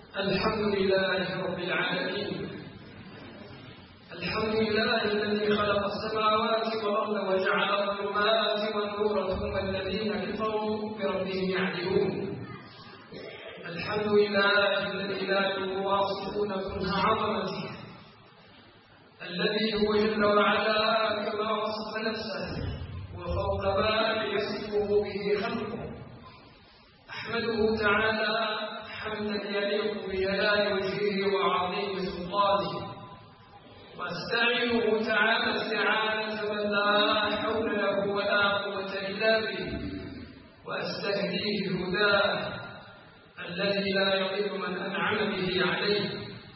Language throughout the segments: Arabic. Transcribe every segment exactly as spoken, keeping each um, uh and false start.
الحمد لله رب العالمين. الحمد لله الذي خلق السماوات والأرض وجعل الظلمات والنور ثم الذين كفروا بربهم يعدلون. الحمد لله الذي لا يواصفون كنه عظمته، الذي هو جل وعلا كما وصف نفسه وفوق ما يصفه به خلقه. أحمده تعالى حمدا يليق بجلال وجهه وعظيم سلطانه، واستعينه تعالى استعانة من لا حول له ولا قوة إلا به، واستهديه هداه الذي لا يضل من أنعم به عليه.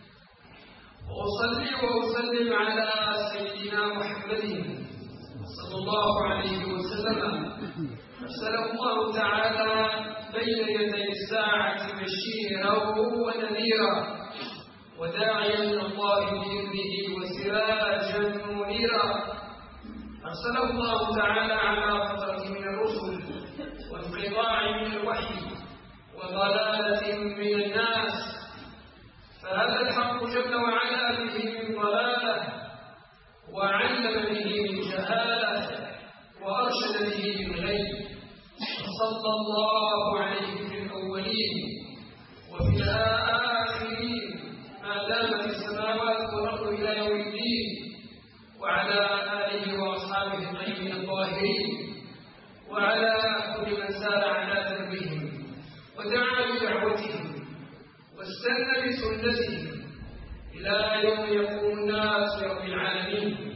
وأصلي وأسلم على سيدنا محمد صلى الله عليه وسلم، أرسله الله تعالى بين يدي الساعة بشيرا ونذيرا وداعيا إلى الله بإذنه وسراجا منيرا. أرسله الله تعالى على فترة من الرسل وانقطاع من الوحي وضلالة من الناس، فهذا الحق جل وعلا به من ضلاله، وعلم به من جهاله، وأرشد به من غيب. صلى الله عليه في الأولين وفي الآخرين ما دامت السماوات والأرض إلى يوم الدين، وعلى آله وأصحابه الطيبين الطاهرين، وعلى كل من سار على دربهم ودعا بدعوتهم واستنى بسنتهم إلى يوم يقوم الناس برب العالمين.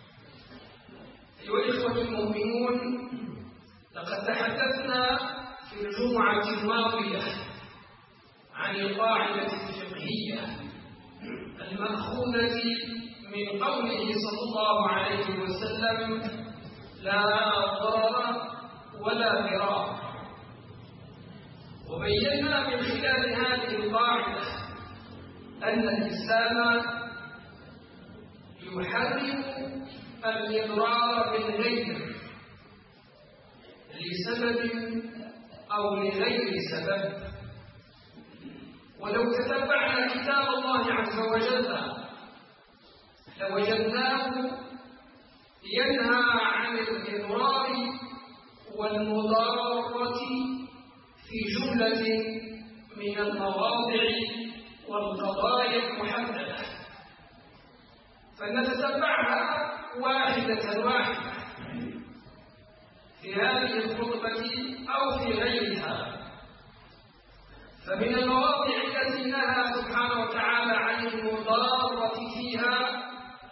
أيها الإخوة المؤمنون، لقد تحدثنا في الجمعة الماضية عن القاعدة الفقهية المأخوذة من قوله صلى الله عليه وسلم: لا ضرر ولا ضرار. وبينا من خلال هذه القاعدة أن الإسلام يحرم الإضرار بالغير لسبب أو لغير سبب. ولو تتبعنا كتاب الله عز وجل لوجدناه ينهى عن الإضرار والمضارة في جملة من المواضع والقضايا المحددة، فلنتتبعها واحدة واحدة في هذه الخطبة أو في غيرها. فمن المواضع التي نهى سبحانه وتعالى عن المضارة فيها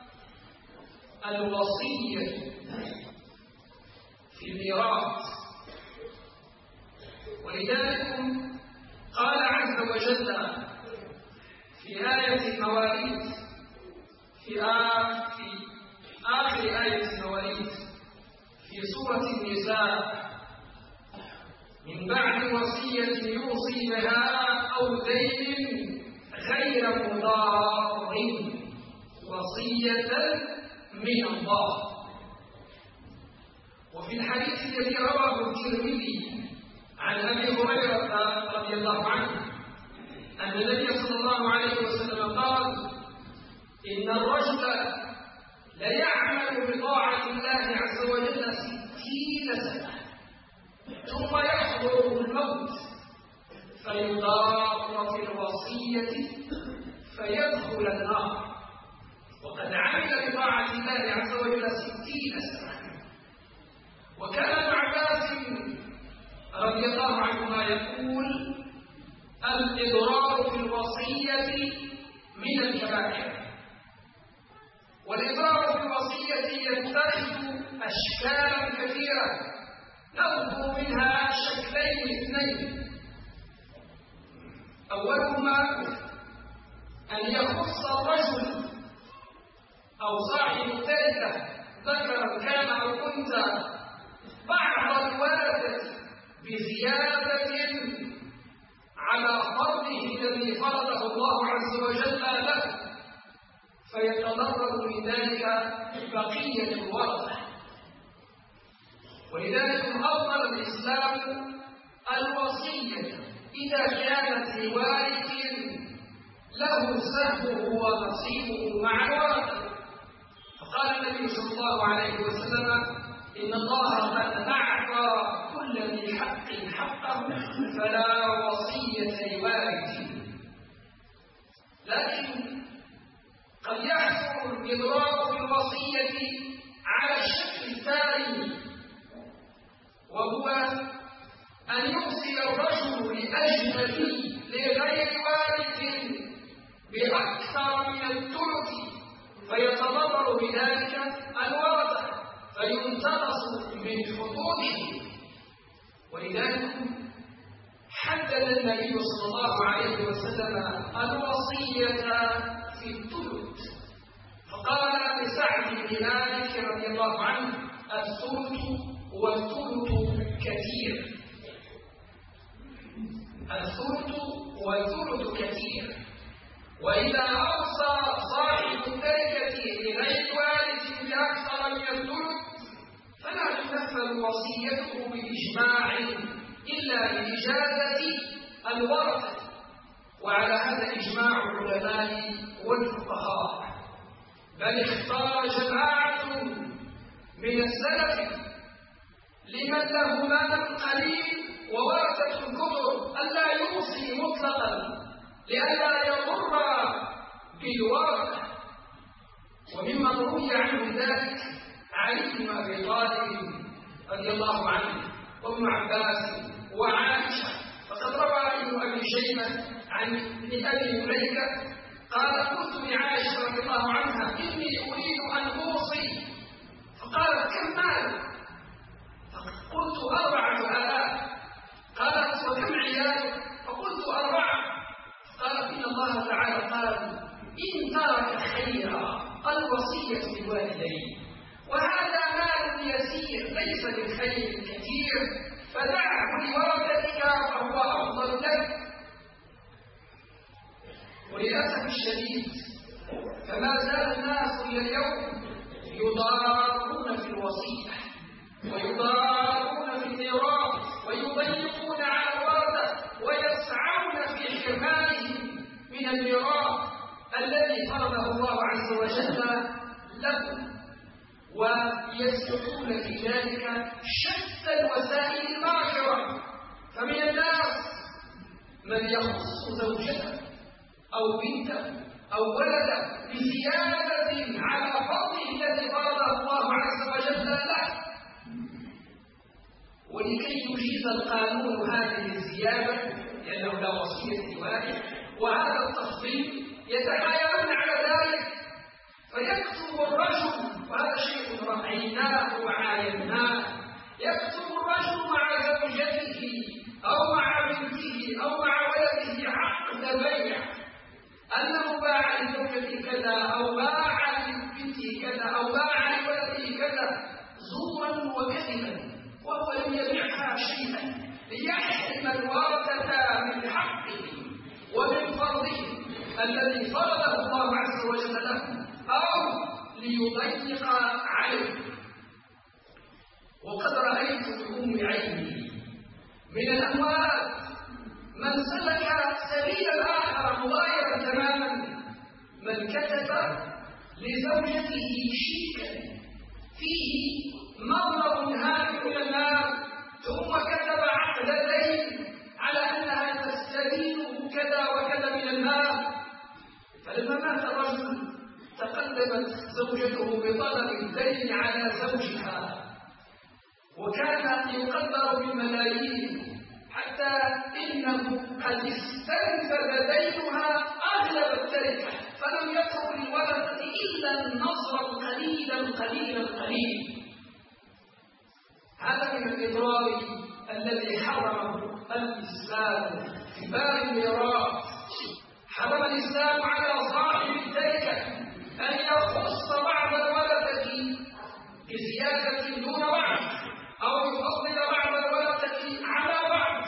الوصية في الميراث، ولذلك قال عز وجل في آية المواريث في آخر آية المواريث في سورة النساء: من بعد وصية يوصي بها أو دين غير مضار وصية من الله. وفي الحديث الذي رواه الترمذي عن أبي هريرة رضي الله عنه أن النبي صلى الله عليه وسلم قال: إن الرجل ليعمل بطاعة الله عز وجل ستين سنة ثم يحضره الموت فيضار في الوصية فيدخل النار، وقد عمل بطاعة الله عز وجل ستين سنة. وكان ابن عباس رضي الله عنهما يقول: الإضرار في الوصية من الكبائر. والإضرار في الوصية يتخذ أشكالا كثيرة نذكر منها شكلين اثنين: أولهما أن يخص الرجل أو صاحب التركة ذكرا كان أو أنثى بعض الورثة بزيادة على فرضه الذي فرضه الله عز وجل له، فيتضرر من ذلك بقية الورثة. ولذلك أفضل الإسلام الوصية إذا كانت لوارث له سهمه ونصيبه مع الورثة. فقال النبي صلى الله عليه وسلم: إن الله قد أعطى كل ذي حق حقه فلا وصية لوارث. لكن قد يحصل الإضرار بالوصية على الشكل الثاني، وهو أن يوصي الرجل لأجنبي لغير وارث بأكثر من الثلث فيتضرر بذلك الورثة فينتقص من حقوقه. ولذلك حدد النبي صلى الله عليه وسلم الوصية في الثلث، فقال لسعد بن مالك رضي الله عنه: الثلث والثلث كثير. الثلث والثلث كثير. وإذا أوصى صاحب التركة لغير وارث بأكثر من الثلث فلا تنفذ وصيته بإجماع إلا بإجازة الورثة، وعلى هذا إجماع العلماء والفقهاء. بل اختار جماعة من السلف لمن له مال قليل وورثة كثر ألا يوصي مطلقا لئلا يضر بالورثة. وممن روي عنه ذلك علي بن أبي طالب رضي الله عنه وابن عباس وعائشة. فقد روى ابن أبي شيبة عن ابن أبي مليكة قال: قلت لعائشة رضي الله عنها: إني أريد أن أوصي. فقالت: كم مال؟ فقلت: أربعة آلاف. قالت: وكم عيالك؟ فقلت: أربعة. قالت: إن الله تعالى قال: إن ترك خيرا الوصية للوالدين، وهذا مال يسير ليس بالخير الكثير، فدعه لورثتك فهو أفضل لك. وللأسف الشديد فما زال الناس إلى اليوم يضارون في الوصية ويضارون في الميراث ويضيقون على الورثة ويسعون في حرمانهم من الميراث الذي فرضه الله عز وجل لهم، ويسلكون في ذلك شتى الوسائل الماكرة. فمن الناس من يخص زوجته أو بنته أو ولده بزيادة على فضله الذي فرضه الله عز وجل له، ولكي يجيز القانون هذه الزيادة لأنه لا وصية لوارث وهذا التفضيل يتحايلون على ذلك، فيكتب الرجل، وهذا شيء رأيناه وعايناه، يكتب الرجل مع زوجته أو مع بنته أو مع ولده عقد بيع أنه باع لزوجته كذا أو باع لبنته كذا أو باع لولده كذا زورا وكذبا، وهو لم يبيعها شيئا ليحرم الورثة من حقه ومن فرضه الذي فرضه الله عز وجل له أو ليضيق عليه. وقد رأيت بأم عيني من الأموات من سلك سبيلا آخر مغايرا تماما، من كتب لزوجته شيكا فيه مبلغ هائل من المال ثم كتب عقد دين على أنها تستدين كذا وكذا من المال. فلما مات الرجل تقدمت زوجته بطلب الدين على زوجها، وكان يقدر بالملايين، حتى إنه قد استنفذ دينها أغلب التركة، فلم يترك للورثة إلا النصر القليل القليل القليل. هذا من الإضرار الذي حرمه الإسلام في باب الميراث. حرم الإسلام على صاحب التركة أن يخص بعض الورثة بزيادة دون بعض أو يفضل بعض الورثة على بعض،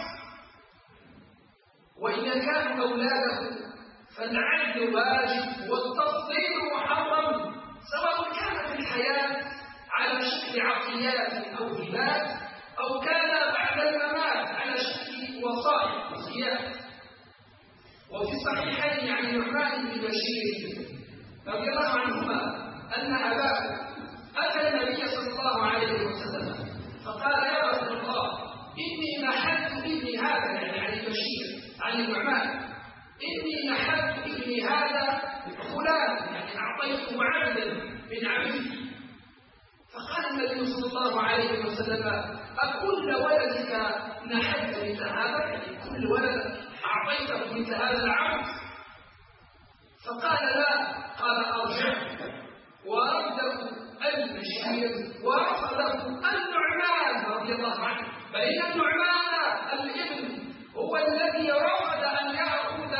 وإذا كانوا أولاده فالعدل واجب والتفضيل محرم، سواء كان في الحياة على شكل عطيات أو هبات أو كان بعد الممات على شكل وصايا وصيات. وفي الصحيحين عن النعمان بن بشير رضي الله عنهما أن أباه أتى النبي صلى الله عليه وسلم فقال يا رسول الله إني نحلت ابني هذا، يعني عن بشير عن النعمان، إني نحلت ابني هذا فلان، يعني أعطيته عبدا من عبيدي. فقال النبي صلى الله عليه وسلم أكل ولدك نحلت مثل هذا، يعني كل ولدك أعطيته مثل هذا العبد؟ فقال لا. قال أرجع ورده البشير ورفضه النعمان رضي الله عنه، فإن النعمان الابن هو الذي رفض أن يأخذ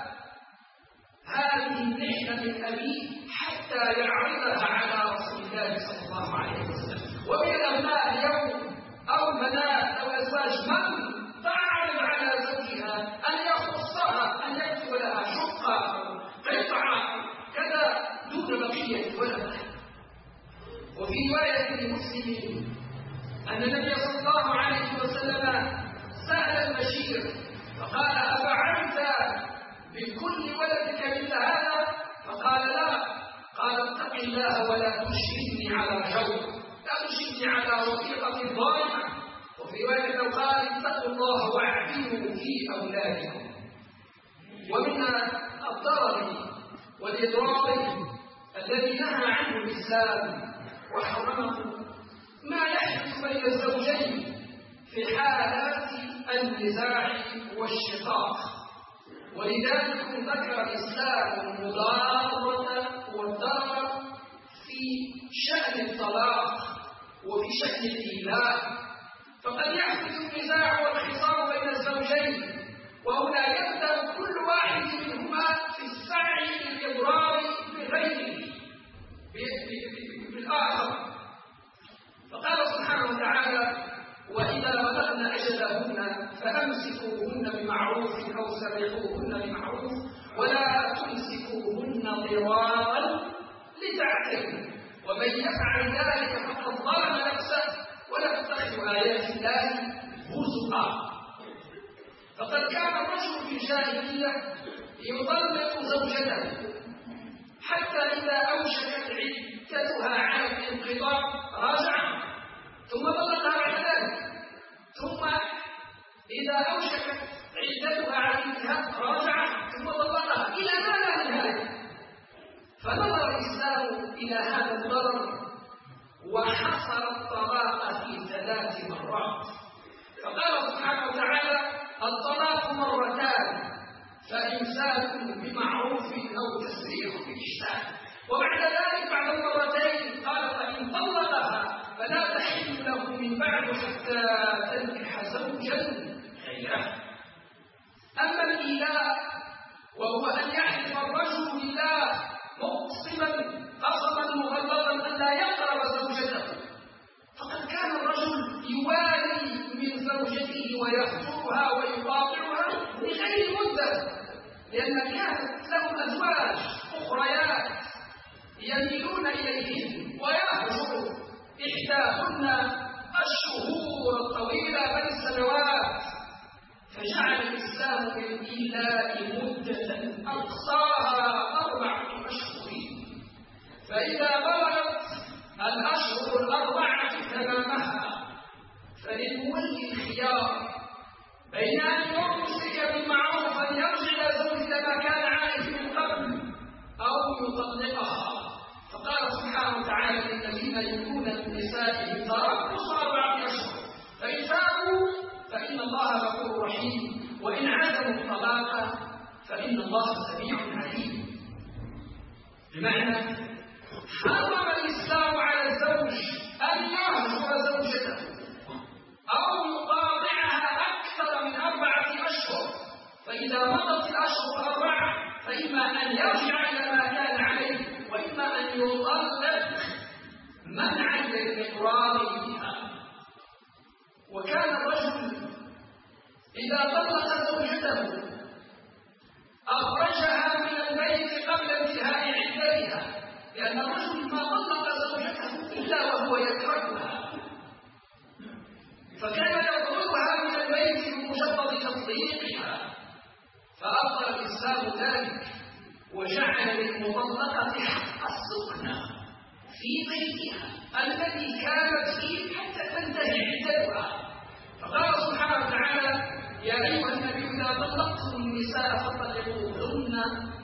هذه النعمة من أبيه حتى يعرضها على رسول الله صلى الله عليه وسلم. ومن الأبناء اليوم أو البنات أو الأزواج من تعرض على زوجها أن يخصها، أن يكتب لها شقة أو قطعة كذا دون بقية ولدها. وفي رواية لمسلم أن النبي صلى الله عليه وسلم سأل البشير فقال أفعلت بكل ولدك مثل هذا؟ فقال لا. قال اتق الله ولا تشركني على جور، لا تشركني على وثيقة ظالمة. وفي رواية قال اتقوا الله واعدلوا في أولادكم. ومن الضرر والإضرار الذي نهى عنه الإسلام وحرمه ما يحدث بين الزوجين في حالات النزاع والشقاق. ولذلك ذكر الإسلام المضارة والضرر في شأن الطلاق وفي شأن الإيلاء. فقد يحدث النزاع والخصام بين الزوجين وهنا يبدأ كل واحد منهما في السعي للإضرار بغيره بالآخر. فقال سبحانه وتعالى وإذا بلغن أجلهن فأمسكوهن بمعروف أو سرحوهن بمعروف ولا تمسكوهن ضرارا لتعتدوا ومن يفعل ذلك فقد ظلم نفسه ولا تتخذوا آيات الله هزؤا. فقد كان الرجل في الجاهلية يطلق زوجته حتى إذا أوشكت عدتها على الانقضاء راجع ثم طلقها بعد ذلك، ثم إذا أوشكت عدتها على الانتهاء راجع ثم طلقها إلى ما لا نهاية. فنظر الإسلام إلى هذا الضرر وحصر الطلاق في ثلاث مرات. فقال سبحانه وتعالى الطلاق مرتان فإمساك بمعروف أو تسريح بإحسان. وبعد ذلك بعد المرتين قال فإن طلقها فلا تحل له من بعد حتى تنكح زوجا غيره. أما الإيلاء وهو أن يحلف الرجل بالله مقسما قسما مغلظا أن لا يقرب زوجته، فقد كان الرجل يوالي من زوجته ويهجرها ويقاطعها لغير مدة، لأن كانت لهم أزواج أخريات يميلون إليهن ويهجر إحداهن الشهور الطويلة بل السنوات. فجعل الإسلام للإيلاء مدة أقصاها أربعة أشهر، فإذا بلغت الأشهر الأربعة تمامها فللمولي الخيار بين أن يمسك بالمعروف أن يرجع إلى زوجه ما كان عليه من قبل أو يطلقها. فقال سبحانه وتعالى للذين يؤتون من نسائهم تربص أربعة أشهر فإن تابوا فإن الله غفور رحيم وإن عزموا الطلاق فإن الله سميع عليم. بمعنى حرم الإسلام على الزوج أن يهجر زوجته أو يقاطعها أكثر من أربعة أشهر، فإذا مضت الأشهر الأربعة فإما أن يرجع إلى ما كان عليه وإما أن يطلق منعا للإقرار بها. وكان الرجل إذا طلق زوجته أخرجها من البيت قبل انتهاء عدتها، لأن الرجل ما طلق زوجته إلا وهو يكرهها، فكان يطردها من البيت بمجرد تطليقها. فأبطل الإسلام الإسلام ذلك وجعل للمطلقة حق السكنى في بيتها الذي كانت فيه حتى تنتهي عدتها. فقال سبحانه وتعالى: يا أيها النبي إذا طلقتم النساء فطلقوهن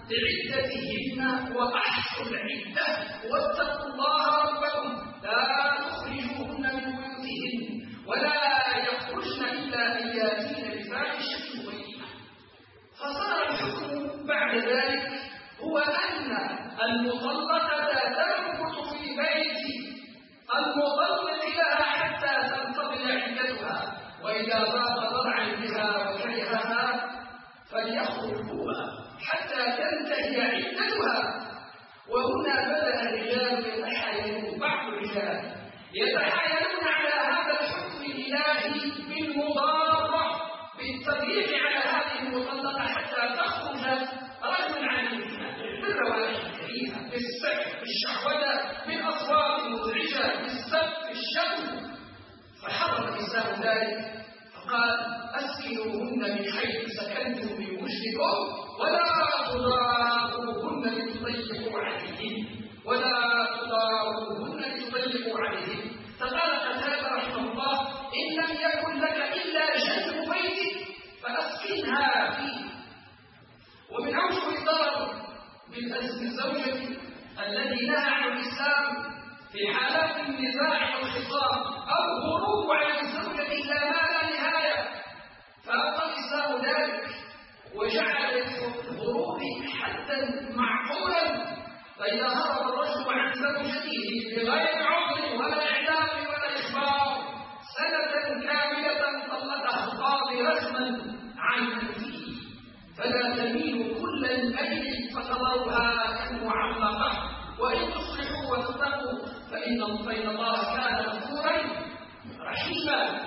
لعدتهن وأحصوا العدة واتقوا الله ربكم لا تخرجوهن من بيوتهن ولا يخرجن إلا أن يأتين بفاحشة مبينة. فصار الحكم بعد ذلك هو أن المطلقة تمكث في بيت المطلق لها حتى تنقضي عدتها، وإذا ضاق ضرعا بها وكرهها فليخرج هو حتى تنتهي عدتها. وهنا بدأ الرجال يتحايلون، بعض الرجال يتحايلون على هذا الحكم الإلهي بالمضارة بالتضييق على هذه المطلقة حتى تخرج رجلا عن بالروائح الكريمة، بالسب، بالشعوذة، بالأصوات المزعجة، بالسب، بالشتم. فحرم الإسلام ذلك فقال: أسكنوهن من حيث سكنتم من وجدكم ولا تضاروهن لتضيقوا عليهن ولا تضاروهن لتضيقوا عليهن. فقال قتادة رحمه الله: إن لم يكن لك إلا جنب بيتك فأسكنها فيه. ومن أوجه الضرر بالزوجة الذي نهى عن الإسلام في حالات النزاع والخصام أو هروب عن الزوجة إلى ما لا نهاية، فأبقى الإسلام ذلك وجعل الهروب حدا معقولا. فإذا هرب الرجل عن زوجته بغير عذر ولا إعلام ولا إخبار سنة كاملة طلقها القاضي رسما عن أنفه، فلا تميل كل الميل فتضرها كالمعلقة، وإن تصلحوا وتتقوا فإن فإن الله كان غفورا رحيما.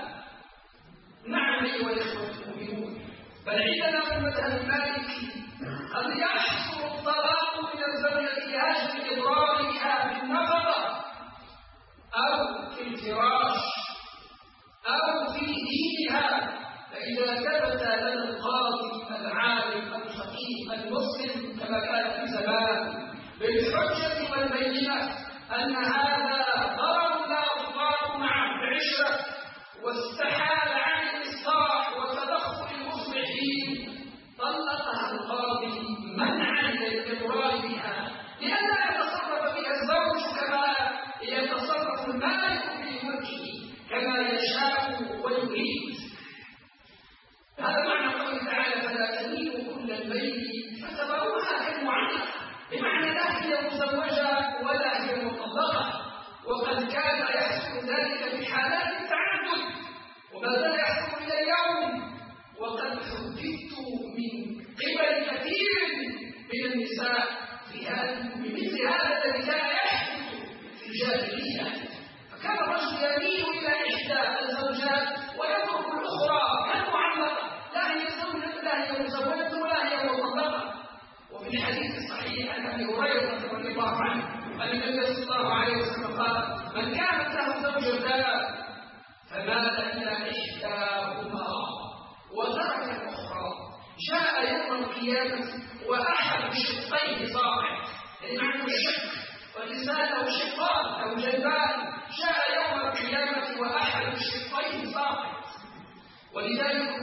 نعم أيها الإخوة المؤمنون، بل عندنا في المذهب المالكي قد يحصل الطلاق من الزوجة لأجل إضرارها بالنفقة أو في الفراش أو في دينها. فإذا ثبت لنا القاضي العالم الفقيه المسلم كما كان في زمان بالحجة والبينة أن هذا ضرر لا يضار معه العشرة واستحال عن الإصلاح وتدخل المصلحين، طلقها القاضي منعا للإضرار بها، لئلا يتصرف بها الزوج كما يتصرف المالك في ملكه كما يشاء ويريد. هذا معنى قوله تعالى: فلا تميلوا كل الميل فتذروها كالمعلقة، بمعنى لا هي مزوجة ولا هي مطلقة. وقد كان يحصل ذلك في حالات التعدد وما زال يحصل إلى اليوم. وقد حدثت من قبل كثير من النساء في هذا بمثل هذا الذي كان يحدث في الجاهلية. فكان الرجل يميل إلى إحدى الزوجات ويترك الأخرى كالمعلقة، لا هي زوجة لا هي مزوجة ولا هي مطلقة. وفي الحديث الصحيح عن أبي هريرة رضي الله عنه أن النبي صلى الله عليه وسلم قال: من كانت له زوجتان فمال إلى إحداهما وترك الأخرى جاء يوم القيامة وأحد الشقين صاعد، يعني معنى الشق ولسانه شقان أو جنبان، جاء يوم القيامة وأحد الشقين صاعد. ولذلك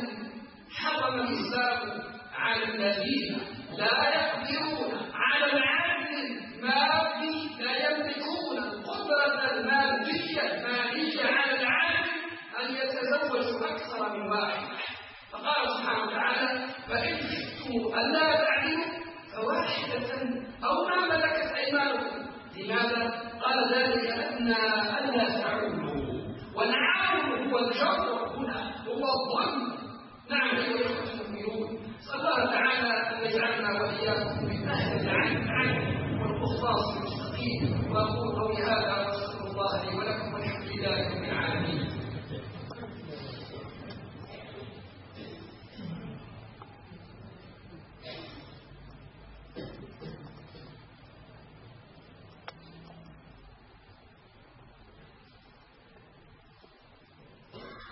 حرم الإسلام على الذين لا يقدرون على العدل المادي، لا يملكون القدرة المادية المالية على العدل أن يتزوجوا أكثر من واحد. فقال سبحانه وتعالى: فإن خفتم ألا تعدلوا فواحدة أو ما ملكت أيمانكم. لماذا؟ قال: ذلك أدنى ألا تعولوا، والعول هو الجبر هنا، هو الظن. نعم أيها الأخوة المؤمنون، صلى الله تعالى أن يجعلنا وإياكم من أهل العدل والقسطاس المستقيم. وأقول قولي هذا وأستغفر الله لي ولكم والحمد لله رب العالمين.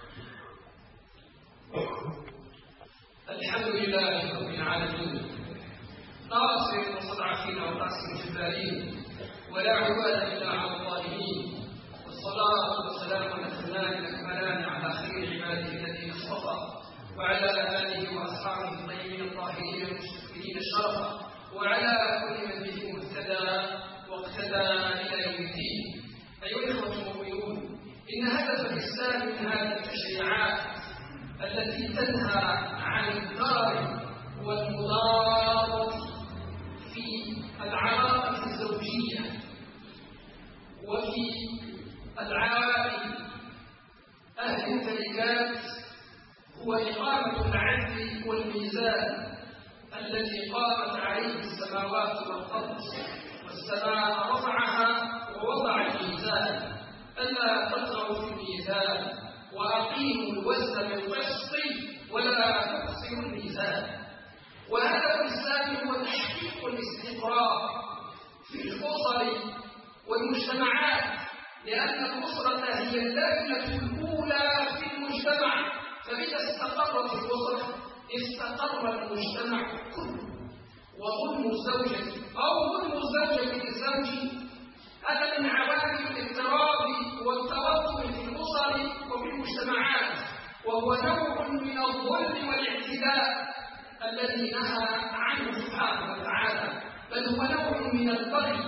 الحمد لله رب العالمين، ناصر المستضعفين وقاسم الجبارين، ولا عدوان إلا على الظالمين، والصلاة والسلام الأتمان الأكملان على خير عباده الذين اصطفى، وعلى آله وأصحابه الطيبين الطاهرين المستكبرين الشرفا، وعلى كل من بهم اهتدى واقتدى إلى يوم الدين. أيها الإخوة المؤمنون، إن هدف الإسلام من هذه التشريعات التي تنهى عن الضرر والمضارة في العلاقة الزوجية وفي العائلة أهل التركات هو إقامة العدل والميزان الذي قامت عليه السماوات والأرض، والسماء رفعها ووضع الميزان ألا تطغوا في الميزان وأقيموا الوزن بالقسط ولا تقصروا الميزان. وهذا الإسلام هو تحقيق الاستقرار في الأسر والمجتمعات، لأن الأسرة هي اللبنة الأولى في المجتمع، فإذا استقرت الأسرة استقر المجتمع كله. وظلم الزوجة أو ظلم الزوجة للزوج هذا من عوامل الاضطراب والتوتر في الأسر وفي المجتمعات، وهو نوع من الظلم والاعتداء الذي نهى عنه سبحانه وتعالى، بل هو نوع من البغي.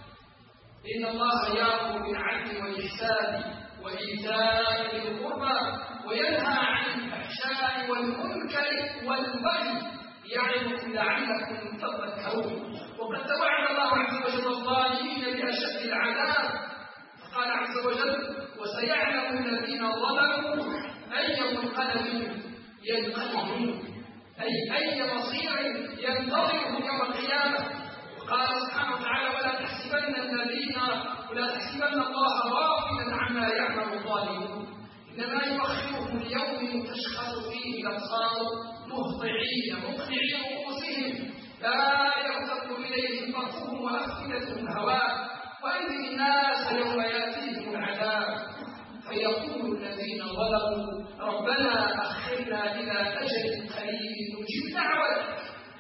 إن الله يأمر بالعدل والإحسان وإيتاء ذي القربى وينهى عن الفحشاء والمنكر والبغي يعظكم لعلكم تذكرون. وقد توعد الله عز وجل الظالمين بأشد العذاب، فقال عز وجل: وسيعلم الذين ظلموا أي منقلب ينقلبون، أي أي مصير ينتظرهم يوم القيامة. وقال سبحانه وتعالى: ولا تحسبن الذين ولا تحسبن الله غافلا عما يعمل الظالمون، إنما يؤخرهم ليوم تشخص فيه الأبصار مهطعين مقنعي رؤوسهم لا يرتد إليهم طرفهم وأفئدتهم هواء، وأنذر الناس يوم يأتيهم العذاب فيقول الذين ظلموا ربنا أخرنا إلى أجل قريب نجب دعوتك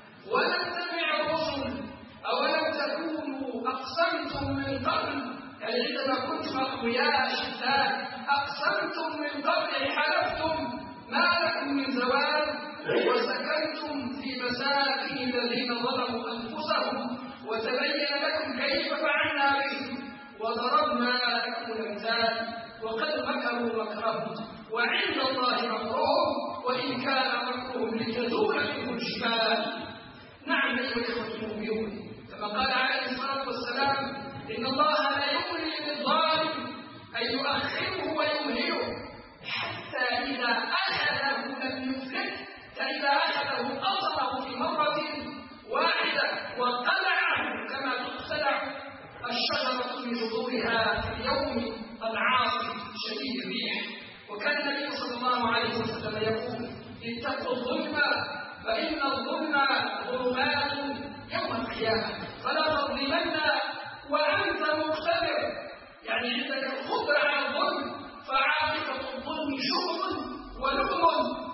ونتبع الرسل أولم تكونوا أقسمتم من قبل، يعني عندما كنتم أقوياء شداد أقسمتم من قبل حلفتم ما لكم من زوال وسكنتم في مساكن الذين ظلموا أنفسهم وتبين لكم كيف فعلنا بهم وضربنا لكم الأمثال وقد مكروا مكرهم وعند الله مكرهم وإن كان مكرهم لتزول منه الجبال. نعم أيها الإخوة المؤمنون، كما قال عليه الصلاة والسلام: إن الله لا يملي للظالم أن يؤخره ويمهله حتى إذا أخذه لم يفلت، فإذا أخذه قصره في مرة واحدة وقلعه كما تقتلع الشجرة من جذورها في اليوم العاصف شديد الريح. وكان النبي صلى الله عليه وسلم يقول: اتقوا الظلم فإن الظلم ظلمات يوم القيامة فلا تظلمن وأنت مقتدر، يعني عندك القدرة على الظلم فعاقبة الظلم شؤم ولؤم.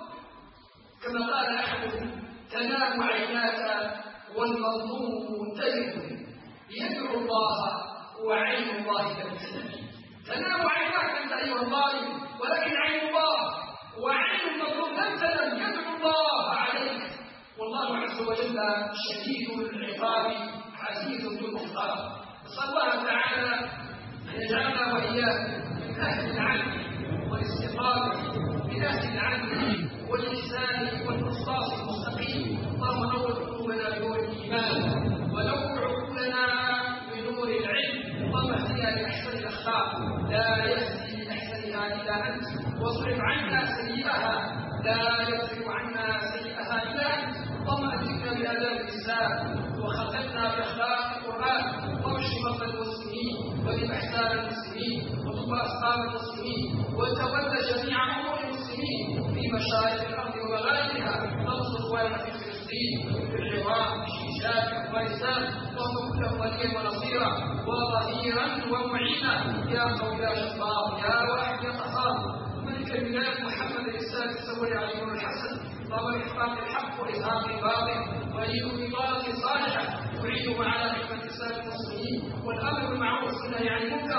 كما قال أحدهم: تنام عيناك والمظلوم منتبه يدعو الله وعين الله تبتسم. تنام عيناك أنت أيها الظالم، ولكن عين الله وعين المظلوم لم تنم يدعو الله عليك، والله عز وجل شديد العقاب عزيز ذو الانتقام. نسأل الله تعالى أن يجعلنا وإياكم من أهل العدل والاستقامة، من أهل العدل والإحسان والإخلاص المستقيم. اللهم نور قلوبنا بنور الإيمان ونور عقولنا بنور العلم، اللهم اهدنا لأحسن الأخلاق لا يهدي لأحسنها إلا أنت، واصرف عنا سيئها لا يصرف عنا سيئها إلا أنت. اللهم أكرمنا بآداب الإسلام وخلقنا بأخلاق القرآن، واشف مرضى المسلمين وذب أحزان المسلمين وطب أسقام المسلمين وتولى جميع أمور المسلمين في مشارق الأرض ومغاربها. نصر إخواننا في فلسطين في العراق في الشام في أفغانستان، اللهم كن لهم وليا ونصيرا وظهيرا ومعينا يا قوي يا جبار يا واحد يا قهار. ملك البلاد محمد الإسلام السوري عليه الحسن، اللهم بإحقاق الحق وإظهار الباطل وإيمان الإضاءة الصالحة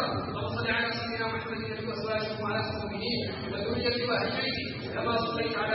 اللهم صل على سيدنا محمد وعلى ازواجه وعلى المؤمنين وذريته واهل بيته كما صليت على